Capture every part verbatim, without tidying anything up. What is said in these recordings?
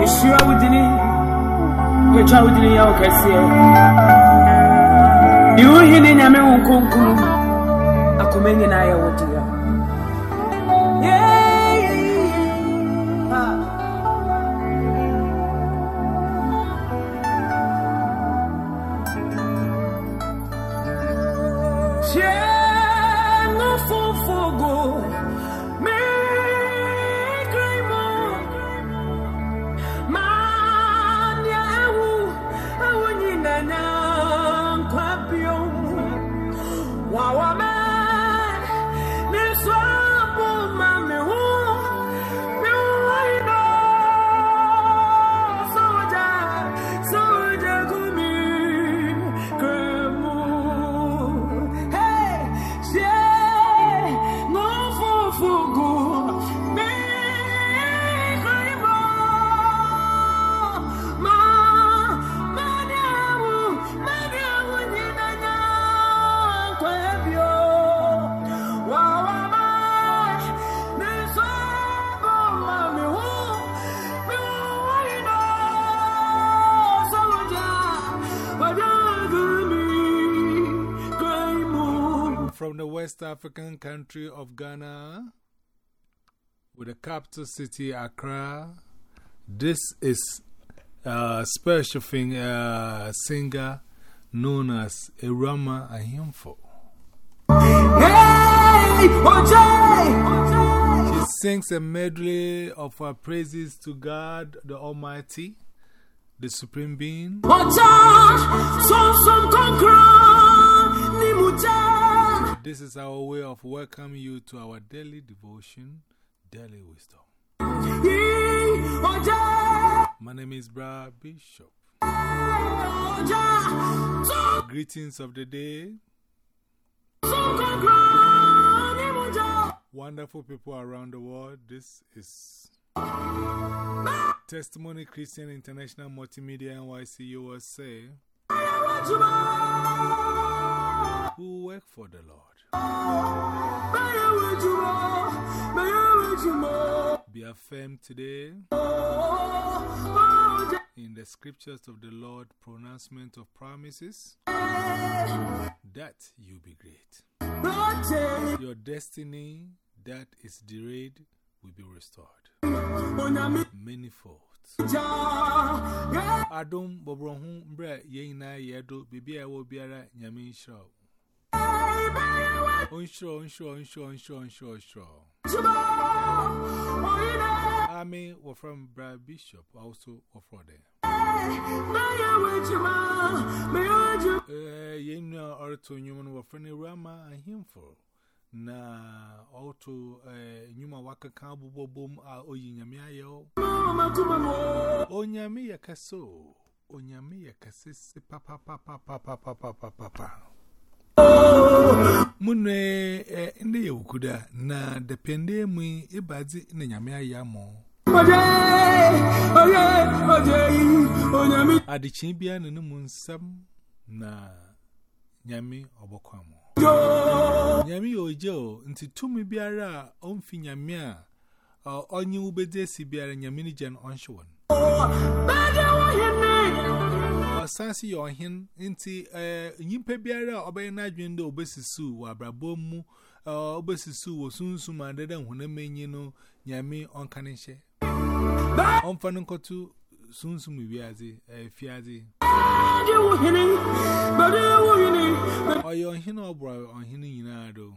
Yeshua within your child in your cassia. You hit in your own concum. A coming in I would do. From the West African country of Ghana, with the capital city Accra, this is a special thing, uh, singer known as Irama Ahimfo. She sings a medley of her praises to God the Almighty, the Supreme Being. This is our way of welcoming you to our daily devotion, Daily Wisdom. My name is Brad Bishop. Greetings of the day. Wonderful people around the world. This is Testimony Christian International Multimedia N Y C U S A, who work for the Lord. Be affirmed today in the scriptures of the Lord, pronouncement of promises that you be great. Your destiny that is delayed will be restored manifold. Adom Bobrohun Bre Yena Yedo Bibia will be a Yamin show. Unsure, unsure, unsure, unsure, unsure, unsure. I mean, we're from Brad Bishop, also for them. You know, or to human were friendly Rama and him for. Na auto Numa Waka Kambo Boom are Oyinamiayo. Onyami Yakaso, Onyami Yakasis, Papa, Papa, Papa, Papa, Papa. Mune in the Yokuda, na depende me ibadi Nanyamia Yamo. Adichinbian and Moon Sam na Nyami Obokwamo. Nyami Ojo, into two me biara, on Finyamia, or on you obede Sibiara Nyaminijan on shore. Sansi or hin into a Yimpe biara or by a night window, Bessisu, or Brabomu, or Bessisu was soon summa than when a man you know, Nyami on Canishe. On Fanunkotu, soon sumi biazi, a fiazi. Or your hin or bro on hin in Ado.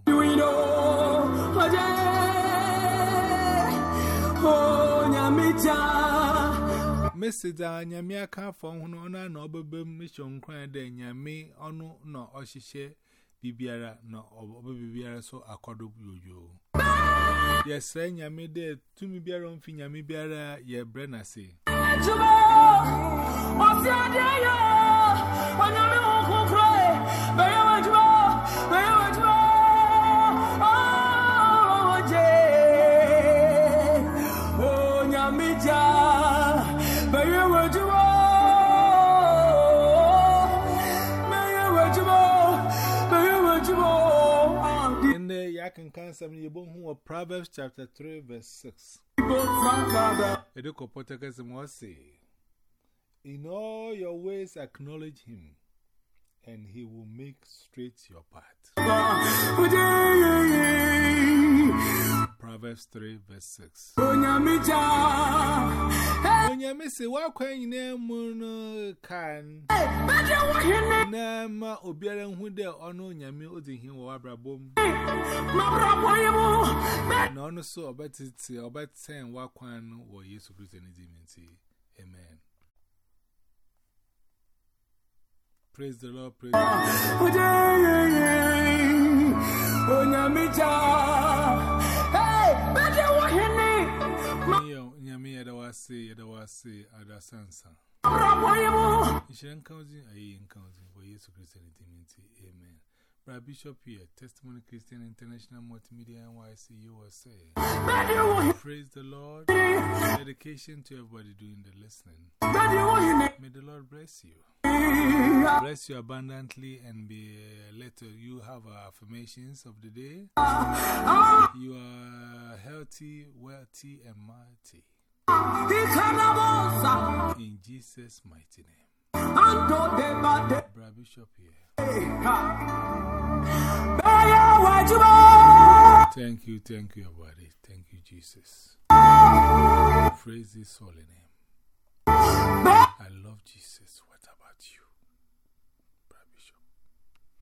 Oh, Nyamita. Mister Nyamia can't phone on an ober mission crying, then Yami, or no, no, or she share Bibiara, no, or Bibiara, so I called you. Yes, sir, Yami did to me bear on Finyami Biara, ye Brenna say. In the Yakan Kansam, you born who Proverbs chapter three, verse six. Edoko Portuguese must say, in all your ways acknowledge him, and he will make straight your path. Proverbs three, verse six. Onyame se wa kwan na mu no kan. Na ma obiara hu de ono onyame odihin wo abrabom. Na ono so obetiti obeten wa kwan wo Yesu Kristo ni diminti. Amen. Praise the Lord, praise the Lord. Nyame yadawase yadawase adasansa. Ishirankazi ayi nkazi wo Yesu Kristo ni diminti. Amen. Brother Bishop here, Testimony Christian International Multimedia N Y C U S A. Praise the Lord. Dedication to everybody doing the listening. May the Lord bless you. Bless you abundantly and be uh, let you have uh, affirmations of the day. You are healthy, wealthy, and mighty. In Jesus' mighty name. Brother Bishop here. Thank you, thank you, everybody. Thank you, Jesus. Praise His holy name. I love Jesus. What about you?